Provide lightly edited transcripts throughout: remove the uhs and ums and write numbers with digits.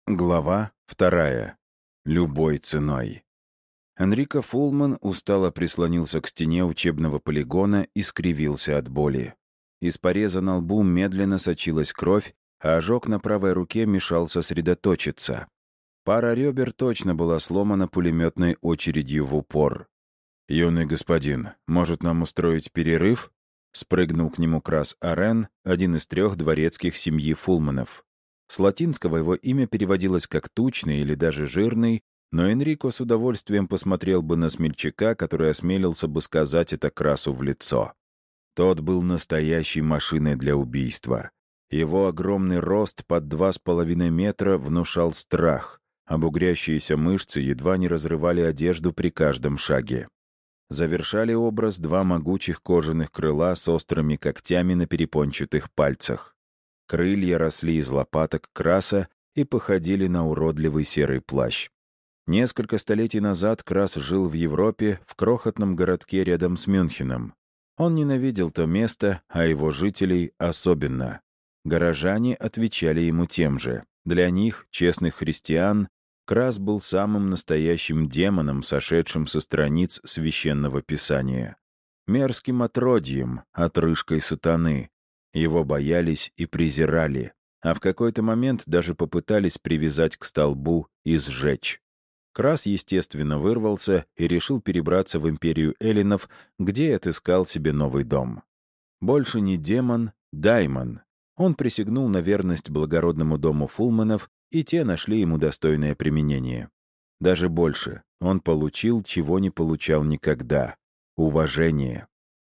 Глава 2. Любой ценой. Энрико Фулман устало прислонился к стене учебного полигона и скривился от боли. Из пореза на лбу медленно сочилась кровь, а ожог на правой руке мешал сосредоточиться. Пара ребер точно была сломана пулеметной очередью в упор. «Юный господин, может нам устроить перерыв?» Спрыгнул к нему Крас Арен, один из 3 дворецких семьи Фулманов. С латинского его имя переводилось как «тучный» или даже «жирный», но Энрико с удовольствием посмотрел бы на смельчака, который осмелился бы сказать это Красу в лицо. Тот был настоящей машиной для убийства. Его огромный рост под 2,5 метра внушал страх, а бугрящиеся мышцы едва не разрывали одежду при каждом шаге. Завершали образ 2 могучих кожаных крыла с острыми когтями на перепончатых пальцах. Крылья росли из лопаток Краса и походили на уродливый серый плащ. Несколько столетий назад Крас жил в Европе, в крохотном городке рядом с Мюнхеном. Он ненавидел то место, а его жителей особенно. Горожане отвечали ему тем же. Для них, честных христиан, Крас был самым настоящим демоном, сошедшим со страниц Священного Писания. Мерзким отродьем, отрыжкой сатаны. Его боялись и презирали, а в какой-то момент даже попытались привязать к столбу и сжечь. Крас, естественно, вырвался и решил перебраться в империю эллинов, где отыскал себе новый дом. Больше не демон, даймон. Он присягнул на верность благородному дому Фулманов, и те нашли ему достойное применение. Даже больше, он получил, чего не получал никогда — уважение.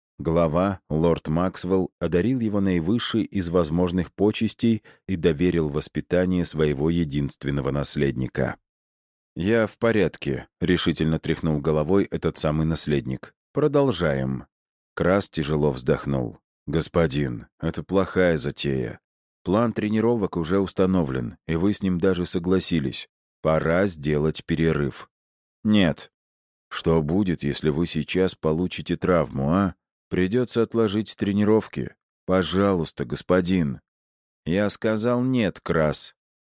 Глава, лорд Максвелл, одарил его наивысшей из возможных почестей и доверил воспитание своего единственного наследника. «Я в порядке», — решительно тряхнул головой этот самый наследник. «Продолжаем». Крас тяжело вздохнул. «Господин, это плохая затея. План тренировок уже установлен, и вы с ним даже согласились. Пора сделать перерыв». «Нет». «Что будет, если вы сейчас получите травму, а? Придется отложить тренировки. Пожалуйста, господин». «Я сказал нет, Крас».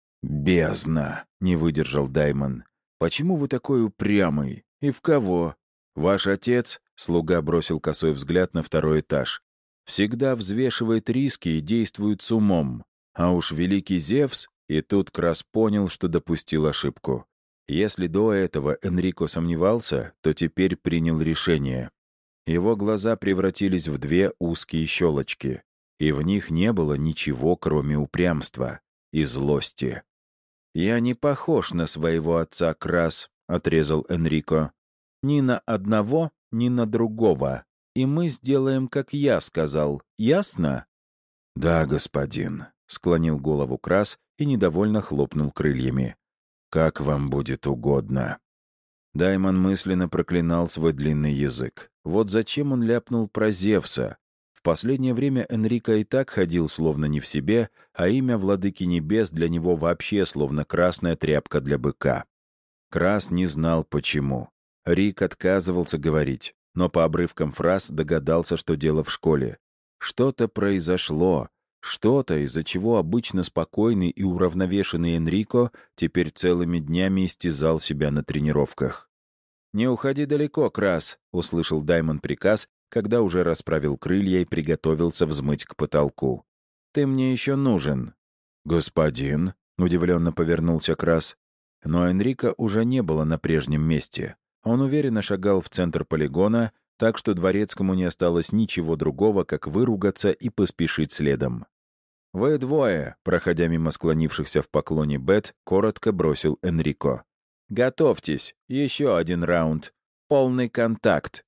«Бездна!» — не выдержал Даймон. «Почему вы такой упрямый? И в кого? Ваш отец?» — слуга бросил косой взгляд на 2-й этаж. «Всегда взвешивает риски и действует с умом. А уж великий Зевс...» И тут Крас понял, что допустил ошибку. Если до этого Энрико сомневался, то теперь принял решение. Его глаза превратились в 2 узкие щелочки, и в них не было ничего, кроме упрямства и злости. «Я не похож на своего отца, Крас», — отрезал Энрико. «Ни на одного, ни на другого. И мы сделаем, как я сказал. Ясно?» «Да, господин», — склонил голову Крас и недовольно хлопнул крыльями. «Как вам будет угодно». Даймон мысленно проклинал свой длинный язык. Вот зачем он ляпнул про Зевса? В последнее время Энрико и так ходил словно не в себе, а имя Владыки Небес для него вообще словно красная тряпка для быка. Крас не знал, почему. Рик отказывался говорить, но по обрывкам фраз догадался, что дело в школе. Что-то произошло, что-то, из-за чего обычно спокойный и уравновешенный Энрико теперь целыми днями истязал себя на тренировках. «Не уходи далеко, Крас», — услышал Даймон приказ, когда уже расправил крылья и приготовился взмыть к потолку. «Ты мне еще нужен». «Господин», — удивленно повернулся Крас. Но Энрико уже не было на прежнем месте. Он уверенно шагал в центр полигона, так что дворецкому не осталось ничего другого, как выругаться и поспешить следом. «Вы 2», проходя мимо склонившихся в поклоне Бет, коротко бросил Энрико. «Готовьтесь, еще 1 раунд. Полный контакт».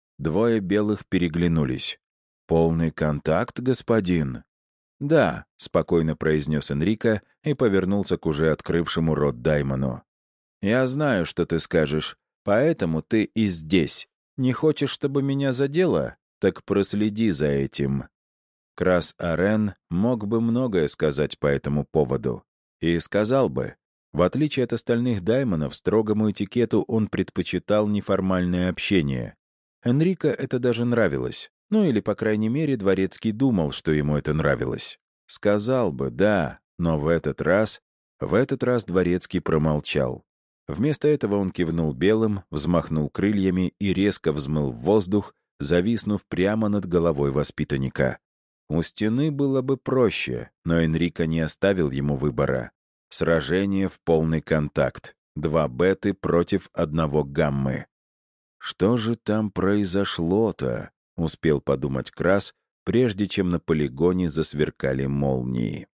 2 белых переглянулись. «Полный контакт, господин?» «Да», — спокойно произнес Энрико и повернулся к уже открывшему рот Даймону. «Я знаю, что ты скажешь, поэтому ты и здесь. Не хочешь, чтобы меня задело? Так проследи за этим». Крас Арен мог бы многое сказать по этому поводу. И сказал бы. В отличие от остальных даймонов, строгому этикету он предпочитал неформальное общение. Энрико это даже нравилось. Ну или, по крайней мере, дворецкий думал, что ему это нравилось. Сказал бы, да, но в этот раз В этот раз Дворецкий промолчал. Вместо этого он кивнул белым, взмахнул крыльями и резко взмыл в воздух, зависнув прямо над головой воспитанника. У стены было бы проще, но Энрико не оставил ему выбора. Сражение в полный контакт. 2 беты против 1 гаммы. «Что же там произошло-то?» — успел подумать Крас, прежде чем на полигоне засверкали молнии.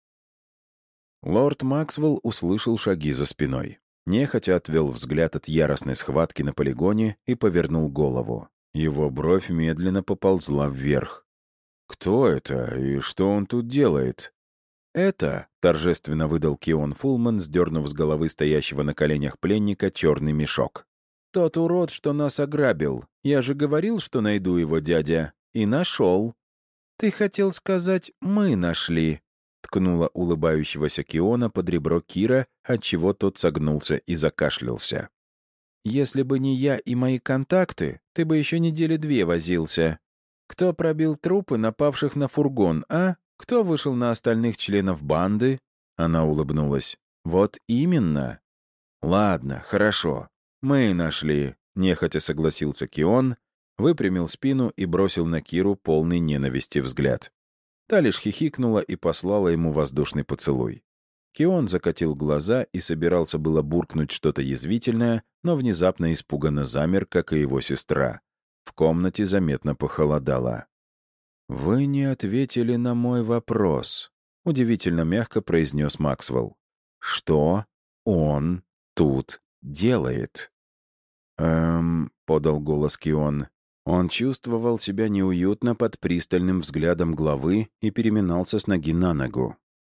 Лорд Максвелл услышал шаги за спиной. Нехотя отвел взгляд от яростной схватки на полигоне и повернул голову. Его бровь медленно поползла вверх. «Кто это и что он тут делает?» «Это», — торжественно выдал Кион Фулман, сдернув с головы стоящего на коленях пленника черный мешок. «Тот урод, что нас ограбил. Я же говорил, что найду его, дядя. И нашел». «Ты хотел сказать, мы нашли», — ткнула улыбающегося Киона под ребро Кира, отчего тот согнулся и закашлялся. «Если бы не я и мои контакты, ты бы еще недели 2 возился. Кто пробил трупы напавших на фургон, а? Кто вышел на остальных членов банды?» Она улыбнулась. «Вот именно». «Ладно, хорошо. Мы нашли», — нехотя согласился Кион, выпрямил спину и бросил на Киру полный ненависти взгляд. Та лишь хихикнула и послала ему воздушный поцелуй. Кион закатил глаза и собирался было буркнуть что-то язвительное, но внезапно испуганно замер, как и его сестра. В комнате заметно похолодало. «Вы не ответили на мой вопрос», — удивительно мягко произнес Максвелл. «Что он тут делает?» подал голос Кион. Он чувствовал себя неуютно под пристальным взглядом главы и переминался с ноги на ногу.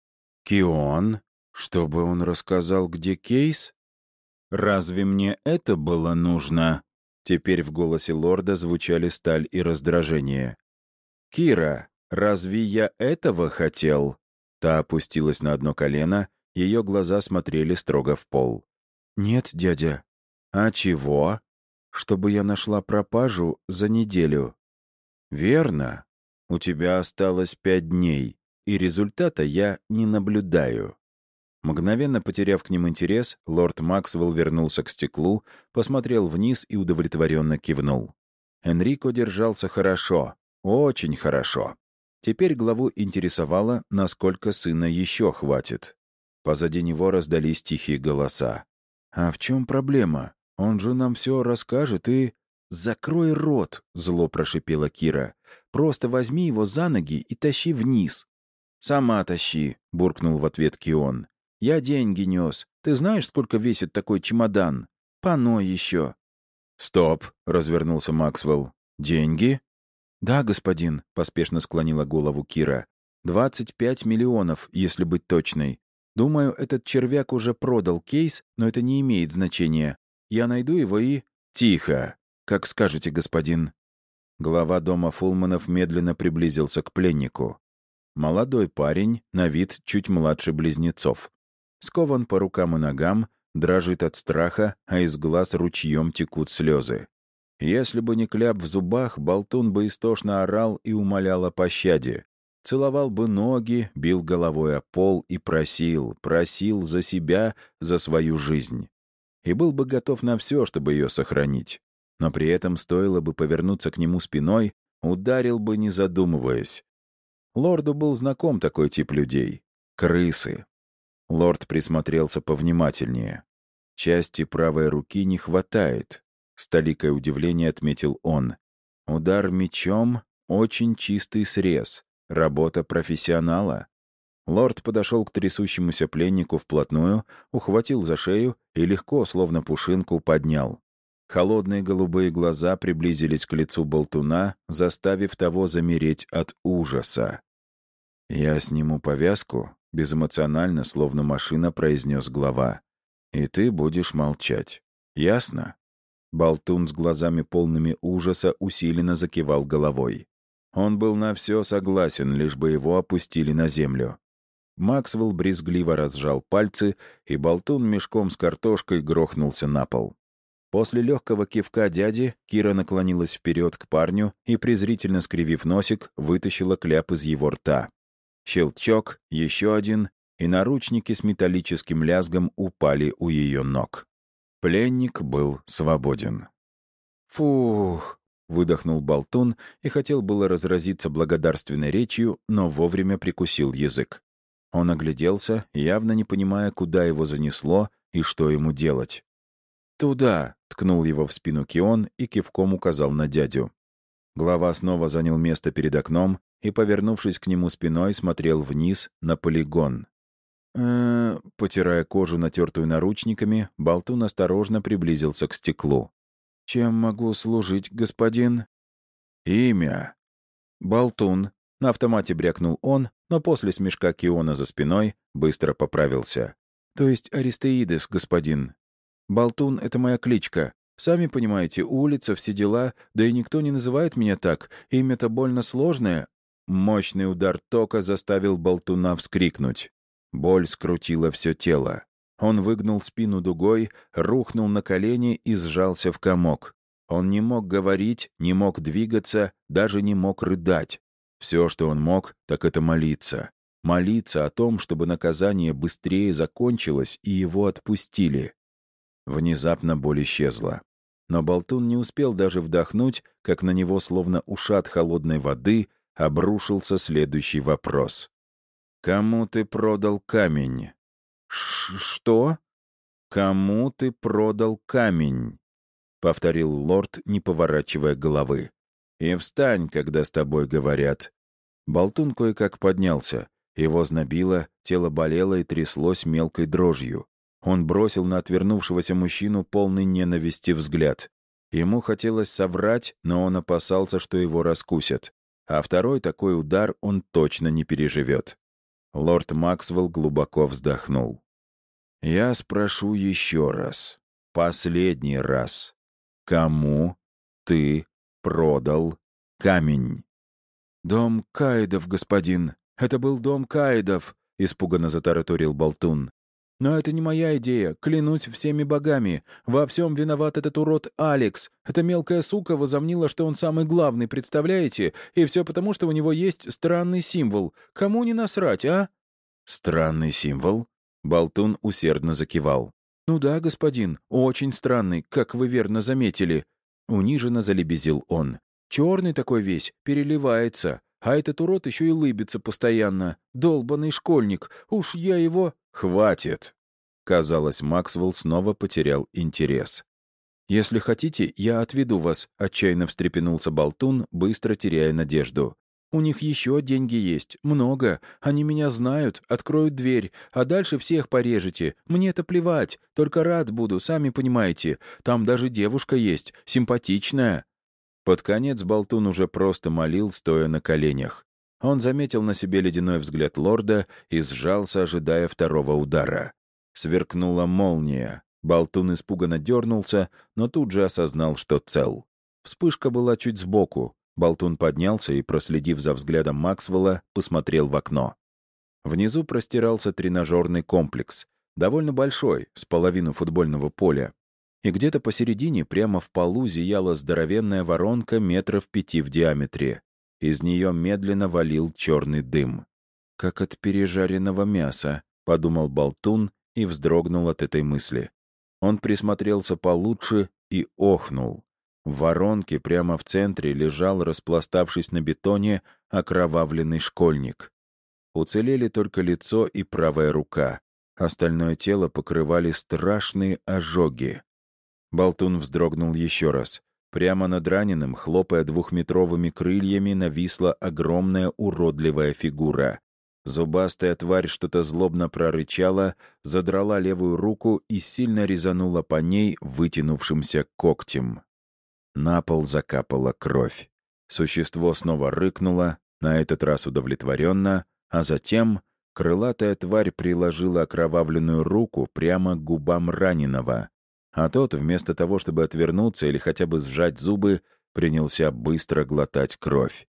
«Кион? Чтобы он рассказал, где Кейс? Разве мне это было нужно?» Теперь в голосе лорда звучали сталь и раздражение. «Кира, разве я этого хотел?» Та опустилась на одно колено, ее глаза смотрели строго в пол. «Нет, дядя». «А чего?» «Чтобы я нашла пропажу за неделю». «Верно. У тебя осталось 5 дней, и результата я не наблюдаю». Мгновенно потеряв к ним интерес, лорд Максвелл вернулся к стеклу, посмотрел вниз и удовлетворенно кивнул. Энрико держался хорошо, очень хорошо. Теперь главу интересовало, насколько сына еще хватит. Позади него раздались тихие голоса. «А в чем проблема? Он же нам все расскажет и...» «Закрой рот!» — зло прошипела Кира. «Просто возьми его за ноги и тащи вниз». «Сама тащи», — буркнул в ответ Кион. «Я деньги нес. Ты знаешь, сколько весит такой чемодан? Пано еще». «Стоп», — развернулся Максвелл. «Деньги?» «Да, господин», — поспешно склонила голову Кира. 25 миллионов, если быть точной. Думаю, этот червяк уже продал кейс, но это не имеет значения. Я найду его и...» «Тихо! Как скажете, господин». Глава дома Фулманов медленно приблизился к пленнику. Молодой парень, на вид чуть младше близнецов. Скован по рукам и ногам, дрожит от страха, а из глаз ручьем текут слезы. Если бы не кляп в зубах, болтун бы истошно орал и умолял о пощаде. Целовал бы ноги, бил головой о пол и просил за себя, за свою жизнь. И был бы готов на все, чтобы ее сохранить. Но при этом стоило бы повернуться к нему спиной, ударил бы, не задумываясь. Лорду был знаком такой тип людей — крысы. Лорд присмотрелся повнимательнее. Части правой руки не хватает, с толикой удивления отметил он. Удар мечом — очень чистый срез, работа профессионала. Лорд подошел к трясущемуся пленнику вплотную, ухватил за шею и легко, словно пушинку, поднял. Холодные голубые глаза приблизились к лицу болтуна, заставив того замереть от ужаса. «Я сниму повязку», — безэмоционально, словно машина, произнес глава. «И ты будешь молчать. Ясно?» Болтун с глазами полными ужаса усиленно закивал головой. Он был на все согласен, лишь бы его опустили на землю. Максвелл брезгливо разжал пальцы, и болтун мешком с картошкой грохнулся на пол. После легкого кивка дяди Кира наклонилась вперед к парню и, презрительно скривив носик, вытащила кляп из его рта. Щелчок, еще один, и наручники с металлическим лязгом упали у ее ног. Пленник был свободен. «Фух!» — выдохнул болтун и хотел было разразиться благодарственной речью, но вовремя прикусил язык. Он огляделся, явно не понимая, куда его занесло и что ему делать. «Туда!» — ткнул его в спину Кион и кивком указал на дядю. Глава снова занял место перед окном и, повернувшись к нему спиной, смотрел вниз на полигон. Потирая кожу, натертую наручниками, болтун осторожно приблизился к стеклу. «Чем могу служить, господин?» «Имя». «Болтун», — на автомате брякнул он, но после смешка Киона за спиной быстро поправился. «То есть Аристеидес, господин. Болтун — это моя кличка. Сами понимаете, улица, все дела, да и никто не называет меня так. Имя-то больно сложное». Мощный удар тока заставил болтуна вскрикнуть. Боль скрутила все тело. Он выгнул спину дугой, рухнул на колени и сжался в комок. Он не мог говорить, не мог двигаться, даже не мог рыдать. Все, что он мог, так это молиться. Молиться о том, чтобы наказание быстрее закончилось и его отпустили. Внезапно боль исчезла. Но болтун не успел даже вдохнуть, как на него, словно ушат холодной воды, обрушился следующий вопрос. «Кому ты продал камень?» «Что?» «Кому ты продал камень?» — повторил лорд, не поворачивая головы. «И встань, когда с тобой говорят». Болтун кое-как поднялся. Его знобило, тело болело и тряслось мелкой дрожью. Он бросил на отвернувшегося мужчину полный ненависти взгляд. Ему хотелось соврать, но он опасался, что его раскусят. А второй такой удар он точно не переживет. Лорд Максвелл глубоко вздохнул. «Я спрошу еще раз. Последний раз. Кому ты продал камень?» «Дом Каидов, господин. Это был дом Каидов», — испуганно затараторил болтун. «Но это не моя идея, клянусь всеми богами. Во всем виноват этот урод Алекс. Эта мелкая сука возомнила, что он самый главный, представляете? И все потому, что у него есть странный символ. Кому не насрать, а?» «Странный символ?» Болтун усердно закивал. «Ну да, господин, очень странный, как вы верно заметили». Униженно залебезил он. «Черный такой весь, переливается. А этот урод еще и лыбится постоянно. Долбанный школьник. Уж я его...» «Хватит!» Казалось, Максвелл снова потерял интерес. «Если хотите, я отведу вас», — отчаянно встрепенулся болтун, быстро теряя надежду. «У них еще деньги есть, много. Они меня знают, откроют дверь, а дальше всех порежете. Мне-то плевать, только рад буду, сами понимаете. Там даже девушка есть, симпатичная». Под конец болтун уже просто молил, стоя на коленях. Он заметил на себе ледяной взгляд лорда и сжался, ожидая второго удара. Сверкнула молния. Болтун испуганно дернулся, но тут же осознал, что цел. Вспышка была чуть сбоку. Болтун поднялся и, проследив за взглядом Максвелла, посмотрел в окно. Внизу простирался тренажерный комплекс, довольно большой, с половину футбольного поля. И где-то посередине, прямо в полу, зияла здоровенная воронка метров 5 в диаметре. Из нее медленно валил черный дым. «Как от пережаренного мяса», — подумал болтун и вздрогнул от этой мысли. Он присмотрелся получше и охнул. В воронке прямо в центре лежал, распластавшись на бетоне, окровавленный школьник. Уцелели только лицо и правая рука. Остальное тело покрывали страшные ожоги. Болтун вздрогнул еще раз. Прямо над раненым, хлопая двухметровыми крыльями, нависла огромная уродливая фигура. Зубастая тварь что-то злобно прорычала, задрала левую руку и сильно резанула по ней вытянувшимся когтем. На пол закапала кровь. Существо снова рыкнуло, на этот раз удовлетворенно, а затем крылатая тварь приложила окровавленную руку прямо к губам раненого, а тот, вместо того, чтобы отвернуться или хотя бы сжать зубы, принялся быстро глотать кровь.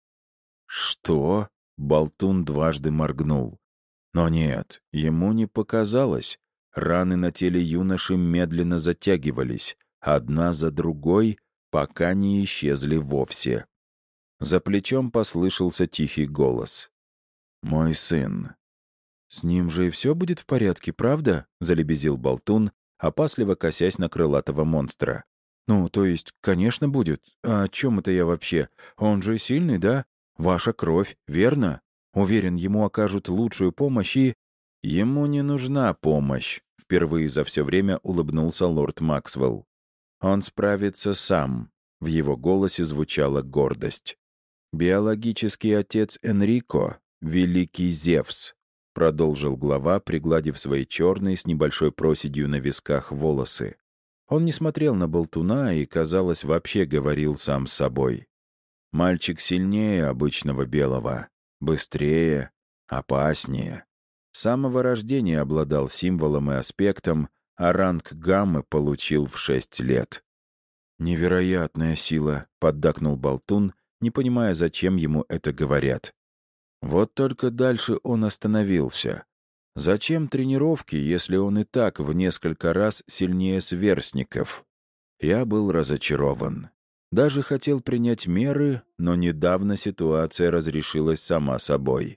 «Что?» — болтун дважды моргнул. Но нет, ему не показалось. Раны на теле юноши медленно затягивались, одна за другой, пока не исчезли вовсе. За плечом послышался тихий голос. «Мой сын». «С ним же и все будет в порядке, правда?» — залебезил болтун, опасливо косясь на крылатого монстра. «Ну, то есть, конечно, будет. А о чем это я вообще? Он же сильный, да? Ваша кровь, верно? Уверен, ему окажут лучшую помощь и...» «Ему не нужна помощь», — впервые за все время улыбнулся лорд Максвелл. «Он справится сам». В его голосе звучала гордость. «Биологический отец Энрико — великий Зевс», — продолжил глава, пригладив свои черные с небольшой проседью на висках волосы. Он не смотрел на болтуна и, казалось, вообще говорил сам с собой. «Мальчик сильнее обычного белого, быстрее, опаснее. С самого рождения обладал символом и аспектом, а ранг гаммы получил в 6 лет». «Невероятная сила», — поддакнул болтун, не понимая, зачем ему это говорят. Вот только дальше он остановился. Зачем тренировки, если он и так в несколько раз сильнее сверстников? Я был разочарован. Даже хотел принять меры, но недавно ситуация разрешилась сама собой.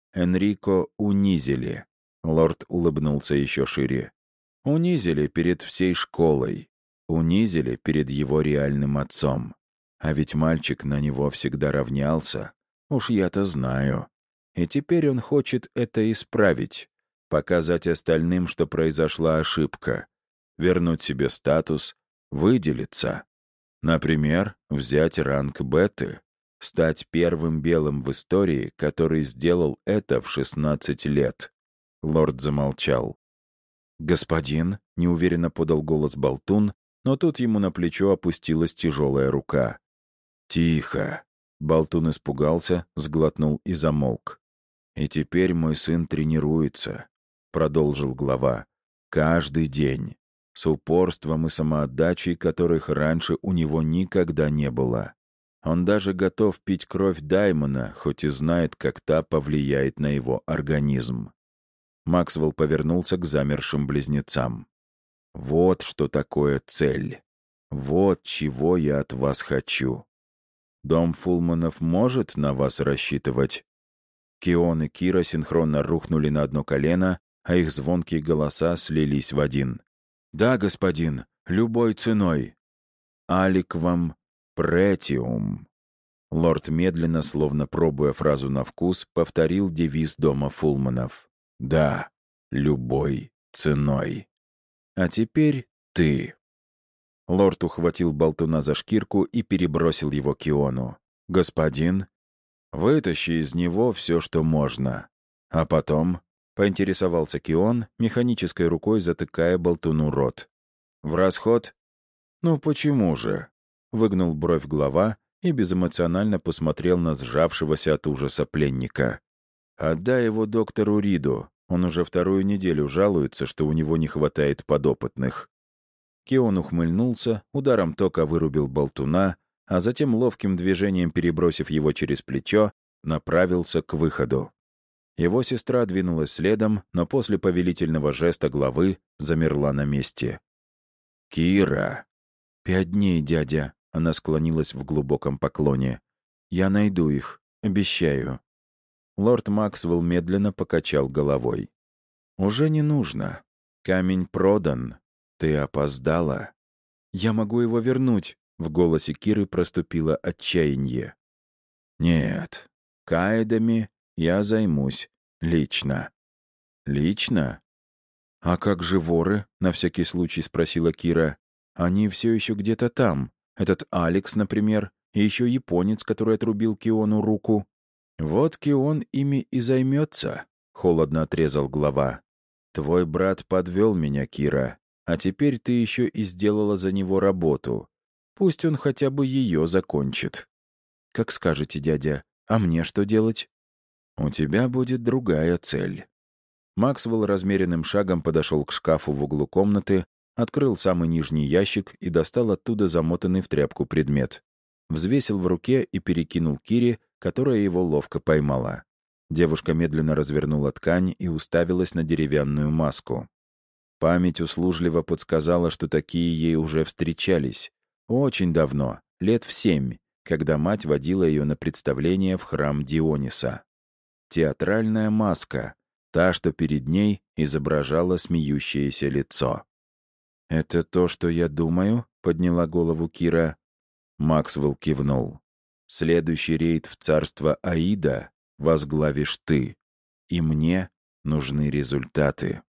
Энрико унизили. Лорд улыбнулся еще шире. Унизили перед всей школой. Унизили перед его реальным отцом. А ведь мальчик на него всегда равнялся. Уж я-то знаю. И теперь он хочет это исправить. Показать остальным, что произошла ошибка. Вернуть себе статус, выделиться. Например, взять ранг беты. Стать первым белым в истории, который сделал это в 16 лет. Лорд замолчал. «Господин», — неуверенно подал голос болтун, но тут ему на плечо опустилась тяжелая рука. «Тихо!» — болтун испугался, сглотнул и замолк. «И теперь мой сын тренируется», — продолжил глава. «Каждый день. С упорством и самоотдачей, которых раньше у него никогда не было. Он даже готов пить кровь Даймона, хоть и знает, как та повлияет на его организм». Максвелл повернулся к замершим близнецам. «Вот что такое цель. Вот чего я от вас хочу. Дом Фулманов может на вас рассчитывать?» Кион и Кира синхронно рухнули на одно колено, а их звонкие голоса слились в один. «Да, господин, любой ценой. Аликвам претиум». Лорд медленно, словно пробуя фразу на вкус, повторил девиз дома Фулманов. «Да, любой ценой. А теперь ты». Лорд ухватил болтуна за шкирку и перебросил его к Киону. «Господин, вытащи из него все, что можно. А потом...» — поинтересовался Кион, механической рукой затыкая болтуну рот. «В расход?» «Ну почему же?» — выгнул бровь глава и безэмоционально посмотрел на сжавшегося от ужаса пленника. «Отдай его доктору Риду. Он уже вторую неделю жалуется, что у него не хватает подопытных». Кион ухмыльнулся, ударом тока вырубил болтуна, а затем ловким движением, перебросив его через плечо, направился к выходу. Его сестра двинулась следом, но после повелительного жеста главы замерла на месте. «Кира!» «5 дней, дядя», — она склонилась в глубоком поклоне. «Я найду их, обещаю». Лорд Максвелл медленно покачал головой. «Уже не нужно. Камень продан. Ты опоздала. Я могу его вернуть», — в голосе Киры проступило отчаяние. «Нет, каэдами я займусь лично». «Лично? А как же воры?» — на всякий случай спросила Кира. «Они все еще где-то там. Этот Алекс, например, и еще японец, который отрубил Киону руку». «Вот Кион ими и займется», — холодно отрезал глава. «Твой брат подвел меня, Кира, а теперь ты еще и сделала за него работу. Пусть он хотя бы ее закончит». «Как скажете, дядя. А мне что делать?» «У тебя будет другая цель». Максвелл размеренным шагом подошел к шкафу в углу комнаты, открыл самый нижний ящик и достал оттуда замотанный в тряпку предмет. Взвесил в руке и перекинул Кире, которая его ловко поймала. Девушка медленно развернула ткань и уставилась на деревянную маску. Память услужливо подсказала, что такие ей уже встречались. Очень давно, лет в 7, когда мать водила ее на представление в храм Диониса. Театральная маска. Та, что перед ней, изображала смеющееся лицо. «Это то, что я думаю?» — подняла голову Кира. Максвелл кивнул. «Следующий рейд в царство Аида возглавишь ты, и мне нужны результаты».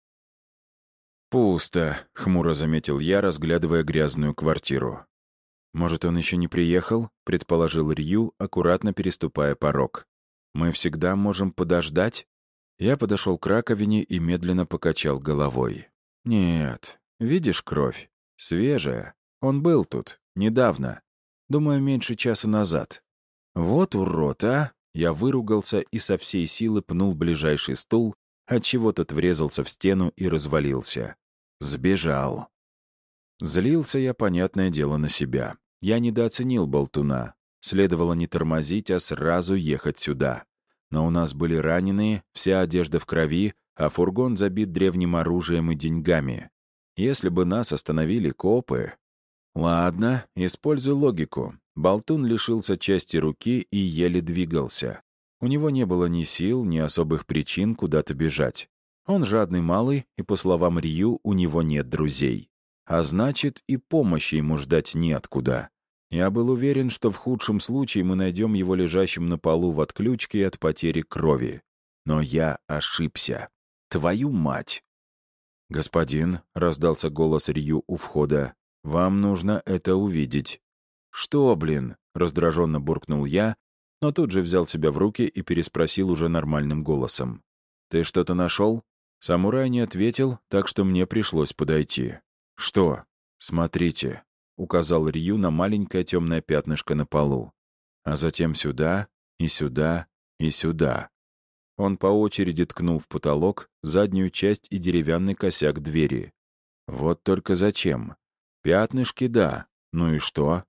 «Пусто», — хмуро заметил я, разглядывая грязную квартиру. «Может, он еще не приехал?» — предположил Рью, аккуратно переступая порог. «Мы всегда можем подождать?» Я подошел к раковине и медленно покачал головой. «Нет, видишь кровь? Свежая. Он был тут. Недавно. Думаю, меньше часа назад. Вот урод, а!» Я выругался и со всей силы пнул ближайший стул, отчего тот врезался в стену и развалился. Сбежал. Злился я, понятное дело, на себя. Я недооценил болтуна. Следовало не тормозить, а сразу ехать сюда. Но у нас были раненые, вся одежда в крови, а фургон забит древним оружием и деньгами. Если бы нас остановили копы... Ладно, используй логику. Болтун лишился части руки и еле двигался. У него не было ни сил, ни особых причин куда-то бежать. Он жадный малый, и, по словам Рью, у него нет друзей. А значит, и помощи ему ждать неоткуда. Я был уверен, что в худшем случае мы найдем его лежащим на полу в отключке от потери крови. Но я ошибся. Твою мать! «Господин», — раздался голос Рью у входа, — «вам нужно это увидеть». «Что, блин?» — раздраженно буркнул я, но тут же взял себя в руки и переспросил уже нормальным голосом. «Ты что-то нашел?» Самурай не ответил, так что мне пришлось подойти. «Что?» «Смотрите», — указал Рью на маленькое темное пятнышко на полу. А затем сюда, и сюда, и сюда. Он по очереди ткнул в потолок, заднюю часть и деревянный косяк двери. Вот только зачем? Пятнышки, да. Ну и что?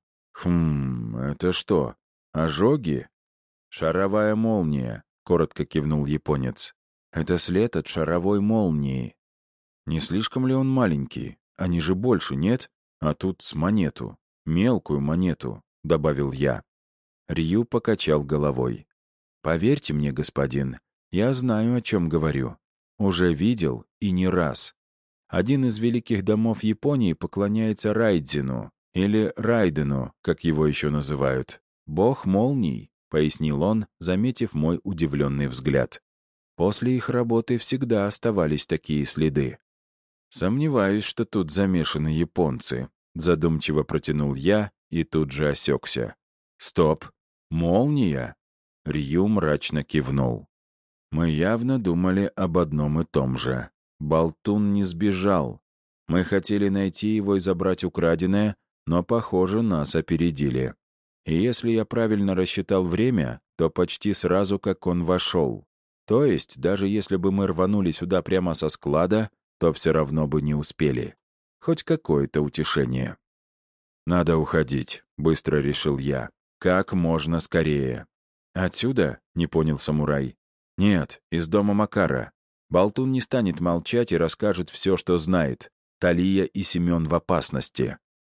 Это что? Ожоги? Шаровая молния, коротко кивнул японец. Это след от шаровой молнии. Не слишком ли он маленький? Они же больше, нет? А тут с монету. Мелкую монету, добавил я. Рью покачал головой. Поверьте мне, господин, я знаю, о чем говорю. Уже видел и не раз. Один из великих домов Японии поклоняется Райдзину, или Райдену, как его еще называют. «Бог молний», — пояснил он, заметив мой удивленный взгляд. После их работы всегда оставались такие следы. «Сомневаюсь, что тут замешаны японцы», — задумчиво протянул я и тут же осекся. «Стоп! Молния?» Рью мрачно кивнул. Мы явно думали об одном и том же. Болтун не сбежал. Мы хотели найти его и забрать украденное, но, похоже, нас опередили. И если я правильно рассчитал время, то почти сразу, как он вошел. То есть, даже если бы мы рванули сюда прямо со склада, то все равно бы не успели. Хоть какое-то утешение. «Надо уходить», — быстро решил я. «Как можно скорее». «Отсюда?» — не понял самурай. «Нет, из дома Макара. Болтун не станет молчать и расскажет все, что знает. Талия и Семен в опасности».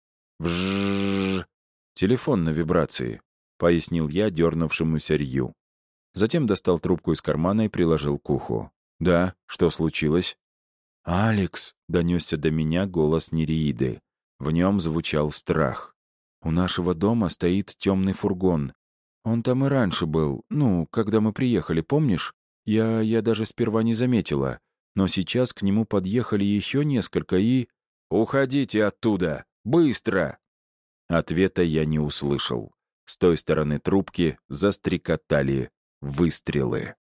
«Вжжжж!» «Телефон на вибрации», — пояснил я дернувшемуся Рью. Затем достал трубку из кармана и приложил к уху. «Да, что случилось?» «Алекс!» — донесся до меня голос Нереиды. В нем звучал страх. «У нашего дома стоит темный фургон. Он там и раньше был, когда мы приехали, помнишь? Я даже сперва не заметила. Но сейчас к нему подъехали еще несколько и...» «Уходите оттуда! Быстро!» Ответа я не услышал. С той стороны трубки застрекотали выстрелы.